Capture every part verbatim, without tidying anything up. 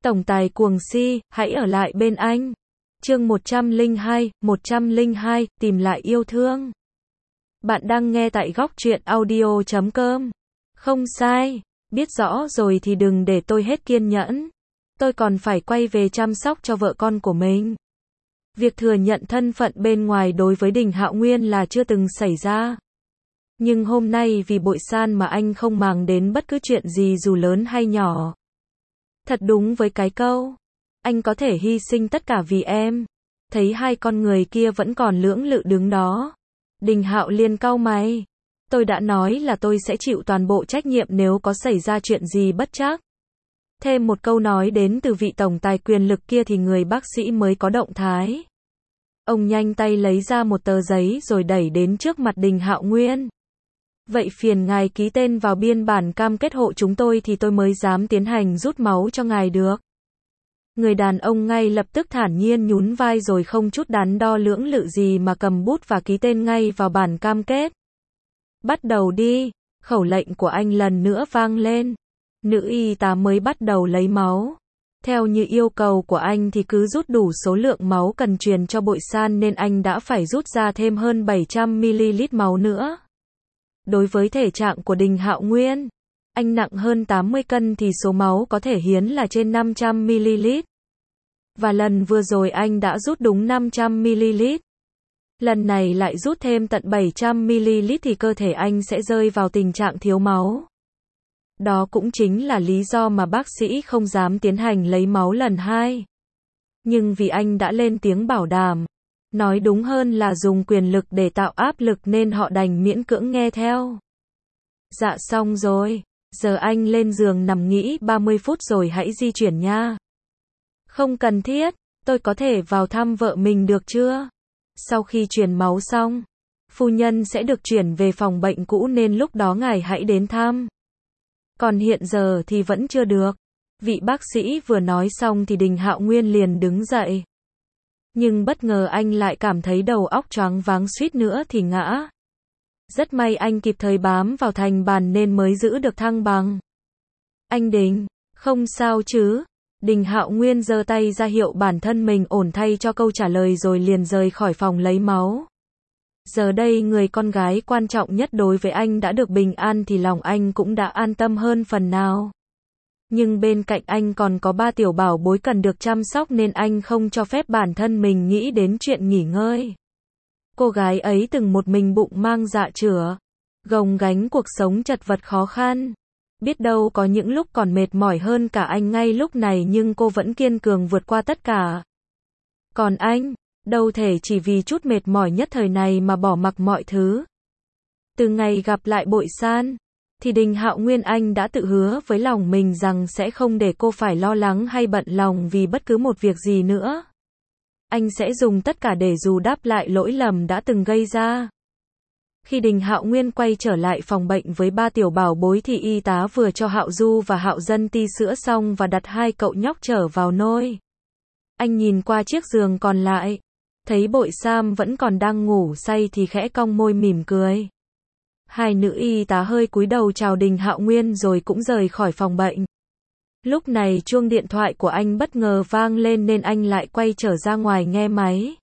Tổng tài cuồng si, hãy ở lại bên anh. Chương một trăm lẻ hai, một trăm lẻ hai, tìm lại yêu thương. Bạn đang nghe tại góc truyện audio chấm com. Không sai, biết rõ rồi thì đừng để tôi hết kiên nhẫn. Tôi còn phải quay về chăm sóc cho vợ con của mình. Việc thừa nhận thân phận bên ngoài đối với Đình Hạo Nguyên là chưa từng xảy ra. Nhưng hôm nay vì Bội San mà anh không màng đến bất cứ chuyện gì dù lớn hay nhỏ. Thật đúng với cái câu, anh có thể hy sinh tất cả vì em. Thấy hai con người kia vẫn còn lưỡng lự đứng đó. Đình Hạo liền cau mày. Tôi đã nói là tôi sẽ chịu toàn bộ trách nhiệm nếu có xảy ra chuyện gì bất trắc. Thêm một câu nói đến từ vị tổng tài quyền lực kia thì người bác sĩ mới có động thái. Ông nhanh tay lấy ra một tờ giấy rồi đẩy đến trước mặt Đình Hạo Nguyên. Vậy phiền ngài ký tên vào biên bản cam kết hộ chúng tôi thì tôi mới dám tiến hành rút máu cho ngài được. Người đàn ông ngay lập tức thản nhiên nhún vai rồi không chút đắn đo lưỡng lự gì mà cầm bút và ký tên ngay vào bản cam kết. Bắt đầu đi, khẩu lệnh của anh lần nữa vang lên. Nữ y tá mới bắt đầu lấy máu. Theo như yêu cầu của anh thì cứ rút đủ số lượng máu cần truyền cho Bội San nên anh đã phải rút ra thêm hơn bảy trăm mi-li-lít máu nữa. Đối với thể trạng của Đình Hạo Nguyên, anh nặng hơn tám mươi cân thì số máu có thể hiến là trên năm trăm mi-li-lít. Và lần vừa rồi anh đã rút đúng năm trăm mi-li-lít. Lần này lại rút thêm tận bảy trăm mi-li-lít thì cơ thể anh sẽ rơi vào tình trạng thiếu máu. Đó cũng chính là lý do mà bác sĩ không dám tiến hành lấy máu lần hai. Nhưng vì anh đã lên tiếng bảo đảm, nói đúng hơn là dùng quyền lực để tạo áp lực nên họ đành miễn cưỡng nghe theo. Dạ xong rồi, giờ anh lên giường nằm nghỉ ba mươi phút rồi hãy di chuyển nha. Không cần thiết, tôi có thể vào thăm vợ mình được chưa? Sau khi truyền máu xong, phu nhân sẽ được chuyển về phòng bệnh cũ nên lúc đó ngài hãy đến thăm. Còn hiện giờ thì vẫn chưa được. Vị bác sĩ vừa nói xong thì Đình Hạo Nguyên liền đứng dậy. Nhưng bất ngờ anh lại cảm thấy đầu óc choáng váng suýt nữa thì ngã. Rất may anh kịp thời bám vào thành bàn nên mới giữ được thăng bằng. Anh Đình, không sao chứ? Đình Hạo Nguyên giơ tay ra hiệu bản thân mình ổn thay cho câu trả lời rồi liền rời khỏi phòng lấy máu. Giờ đây người con gái quan trọng nhất đối với anh đã được bình an thì lòng anh cũng đã an tâm hơn phần nào. Nhưng bên cạnh anh còn có ba tiểu bảo bối cần được chăm sóc nên anh không cho phép bản thân mình nghĩ đến chuyện nghỉ ngơi. Cô gái ấy từng một mình bụng mang dạ chửa, gồng gánh cuộc sống chật vật khó khăn. Biết đâu có những lúc còn mệt mỏi hơn cả anh ngay lúc này nhưng cô vẫn kiên cường vượt qua tất cả. Còn anh, đâu thể chỉ vì chút mệt mỏi nhất thời này mà bỏ mặc mọi thứ. Từ ngày gặp lại Bội San, thì Đình Hạo Nguyên anh đã tự hứa với lòng mình rằng sẽ không để cô phải lo lắng hay bận lòng vì bất cứ một việc gì nữa. Anh sẽ dùng tất cả để bù đắp lại lỗi lầm đã từng gây ra. Khi Đình Hạo Nguyên quay trở lại phòng bệnh với ba tiểu bảo bối thì y tá vừa cho Hạo Du và Hạo Dân ti sữa xong và đặt hai cậu nhóc trở vào nôi. Anh nhìn qua chiếc giường còn lại, thấy Bội Sam vẫn còn đang ngủ say thì khẽ cong môi mỉm cười. Hai nữ y tá hơi cúi đầu chào Đình Hạo Nguyên rồi cũng rời khỏi phòng bệnh. Lúc này chuông điện thoại của anh bất ngờ vang lên nên anh lại quay trở ra ngoài nghe máy.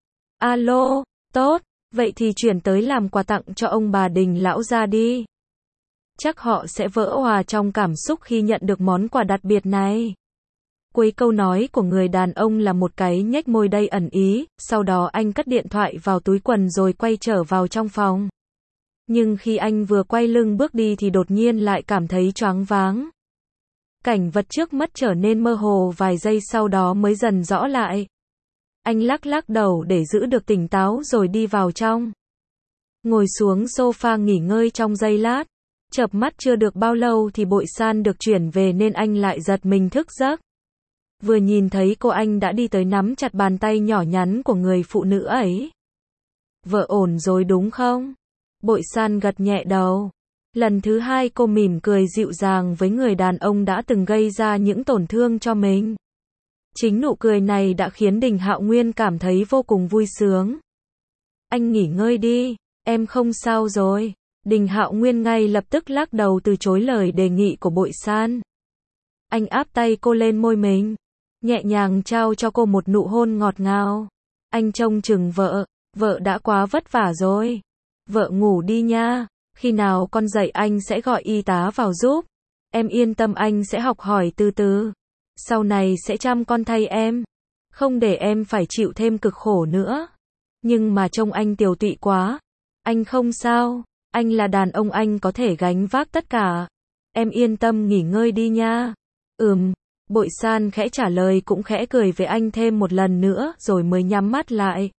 Alo, tốt, vậy thì chuyển tới làm quà tặng cho ông bà Đình lão gia đi. Chắc họ sẽ vỡ òa trong cảm xúc khi nhận được món quà đặc biệt này. Cuối câu nói của người đàn ông là một cái nhếch môi đầy ẩn ý, sau đó anh cất điện thoại vào túi quần rồi quay trở vào trong phòng. Nhưng khi anh vừa quay lưng bước đi thì đột nhiên lại cảm thấy choáng váng. Cảnh vật trước mắt trở nên mơ hồ vài giây sau đó mới dần rõ lại. Anh lắc lắc đầu để giữ được tỉnh táo rồi đi vào trong. Ngồi xuống sofa nghỉ ngơi trong giây lát. Chợp mắt chưa được bao lâu thì Bội San được chuyển về nên anh lại giật mình thức giấc. Vừa nhìn thấy cô anh đã đi tới nắm chặt bàn tay nhỏ nhắn của người phụ nữ ấy. Vợ ổn rồi đúng không? Bội San gật nhẹ đầu. Lần thứ hai cô mỉm cười dịu dàng với người đàn ông đã từng gây ra những tổn thương cho mình. Chính nụ cười này đã khiến Đình Hạo Nguyên cảm thấy vô cùng vui sướng. Anh nghỉ ngơi đi, em không sao rồi. Đình Hạo Nguyên ngay lập tức lắc đầu từ chối lời đề nghị của Bội San. Anh áp tay cô lên môi mình, nhẹ nhàng trao cho cô một nụ hôn ngọt ngào. Anh trông chừng vợ, vợ đã quá vất vả rồi. Vợ ngủ đi nha, khi nào con dậy anh sẽ gọi y tá vào giúp. Em yên tâm anh sẽ học hỏi từ từ. Sau này sẽ chăm con thay em. Không để em phải chịu thêm cực khổ nữa. Nhưng mà trông anh tiều tụy quá. Anh không sao, anh là đàn ông anh có thể gánh vác tất cả. Em yên tâm nghỉ ngơi đi nha. Ừm, Bội San khẽ trả lời cũng khẽ cười với anh thêm một lần nữa rồi mới nhắm mắt lại.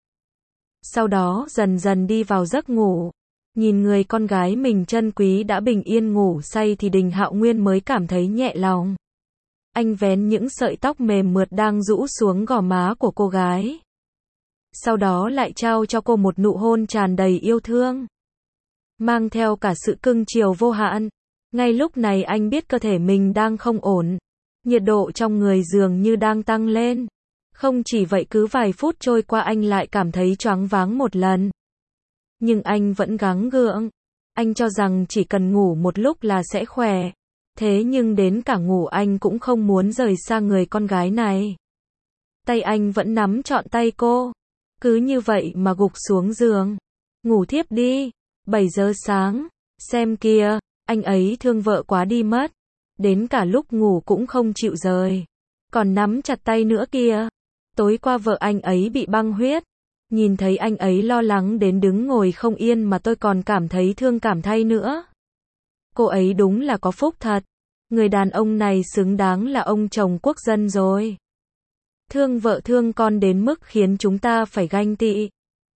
Sau đó dần dần đi vào giấc ngủ. Nhìn người con gái mình trân quý đã bình yên ngủ say thì Đình Hạo Nguyên mới cảm thấy nhẹ lòng. Anh vén những sợi tóc mềm mượt đang rũ xuống gò má của cô gái. Sau đó lại trao cho cô một nụ hôn tràn đầy yêu thương. Mang theo cả sự cưng chiều vô hạn. Ngay lúc này anh biết cơ thể mình đang không ổn. Nhiệt độ trong người dường như đang tăng lên. Không chỉ vậy cứ vài phút trôi qua anh lại cảm thấy choáng váng một lần. Nhưng anh vẫn gắng gượng. Anh cho rằng chỉ cần ngủ một lúc là sẽ khỏe. Thế nhưng đến cả ngủ anh cũng không muốn rời xa người con gái này. Tay anh vẫn nắm trọn tay cô. Cứ như vậy mà gục xuống giường. Ngủ thiếp đi. bảy giờ sáng. Xem kìa, anh ấy thương vợ quá đi mất. Đến cả lúc ngủ cũng không chịu rời. Còn nắm chặt tay nữa kìa. Tối qua vợ anh ấy bị băng huyết. Nhìn thấy anh ấy lo lắng đến đứng ngồi không yên mà tôi còn cảm thấy thương cảm thay nữa. Cô ấy đúng là có phúc thật. Người đàn ông này xứng đáng là ông chồng quốc dân rồi. Thương vợ thương con đến mức khiến chúng ta phải ganh tị.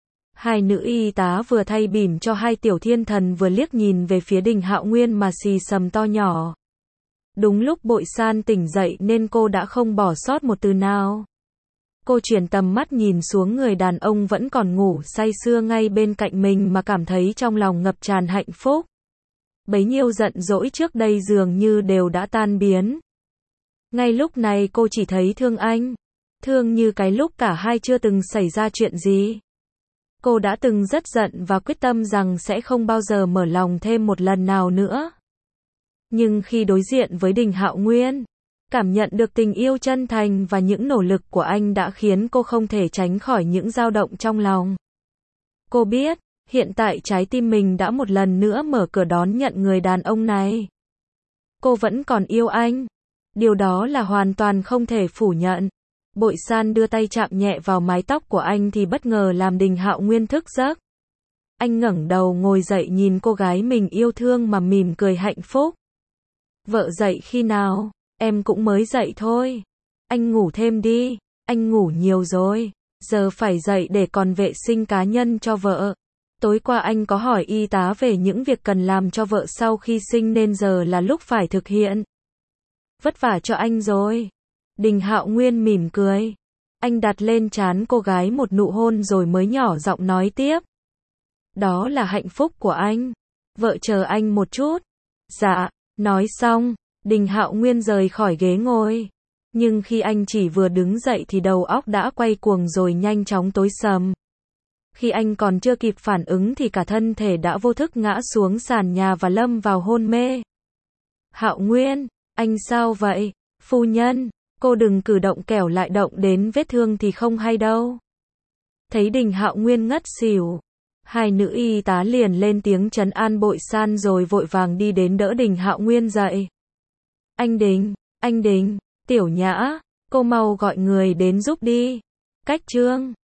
Hai nữ y tá vừa thay bỉm cho hai tiểu thiên thần vừa liếc nhìn về phía Đình Hạo Nguyên mà xì xầm to nhỏ. Đúng lúc Bội San tỉnh dậy nên cô đã không bỏ sót một từ nào. Cô chuyển tầm mắt nhìn xuống người đàn ông vẫn còn ngủ say sưa ngay bên cạnh mình mà cảm thấy trong lòng ngập tràn hạnh phúc. Bấy nhiêu giận dỗi trước đây dường như đều đã tan biến. Ngay lúc này cô chỉ thấy thương anh. Thương như cái lúc cả hai chưa từng xảy ra chuyện gì. Cô đã từng rất giận và quyết tâm rằng sẽ không bao giờ mở lòng thêm một lần nào nữa. Nhưng khi đối diện với Đình Hạo Nguyên, cảm nhận được tình yêu chân thành và những nỗ lực của anh đã khiến cô không thể tránh khỏi những dao động trong lòng. Cô biết, hiện tại trái tim mình đã một lần nữa mở cửa đón nhận người đàn ông này. Cô vẫn còn yêu anh. Điều đó là hoàn toàn không thể phủ nhận. Bội San đưa tay chạm nhẹ vào mái tóc của anh thì bất ngờ làm Đình Hạo Nguyên thức giấc. Anh ngẩng đầu ngồi dậy nhìn cô gái mình yêu thương mà mỉm cười hạnh phúc. Vợ dậy khi nào? Em cũng mới dậy thôi. Anh ngủ thêm đi. Anh ngủ nhiều rồi. Giờ phải dậy để còn vệ sinh cá nhân cho vợ. Tối qua anh có hỏi y tá về những việc cần làm cho vợ sau khi sinh nên giờ là lúc phải thực hiện. Vất vả cho anh rồi. Đình Hạo Nguyên mỉm cười. Anh đặt lên trán cô gái một nụ hôn rồi mới nhỏ giọng nói tiếp. Đó là hạnh phúc của anh. Vợ chờ anh một chút. Dạ, nói xong, Đình Hạo Nguyên rời khỏi ghế ngồi. Nhưng khi anh chỉ vừa đứng dậy thì đầu óc đã quay cuồng rồi nhanh chóng tối sầm. Khi anh còn chưa kịp phản ứng thì cả thân thể đã vô thức ngã xuống sàn nhà và lâm vào hôn mê. Hạo Nguyên, anh sao vậy? Phu nhân, cô đừng cử động kẻo lại động đến vết thương thì không hay đâu. Thấy Đình Hạo Nguyên ngất xỉu, hai nữ y tá liền lên tiếng trấn an Bội San rồi vội vàng đi đến đỡ Đình Hạo Nguyên dậy. Anh Đình, anh Đình, Tiểu Nhã, cô mau gọi người đến giúp đi. Cách chương